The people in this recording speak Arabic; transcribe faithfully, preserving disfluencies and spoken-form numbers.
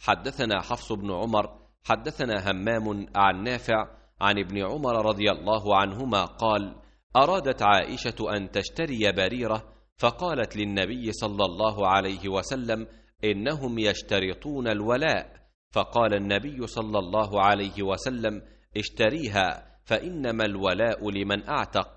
حدثنا حفص بن عمر حدثنا همام عن نافع عن ابن عمر رضي الله عنهما قال: أرادت عائشة أن تشتري بريرة، فقالت للنبي صلى الله عليه وسلم: إنهم يشترطون الولاء. فقال النبي صلى الله عليه وسلم: اشتريها، فإنما الولاء لمن أعتق.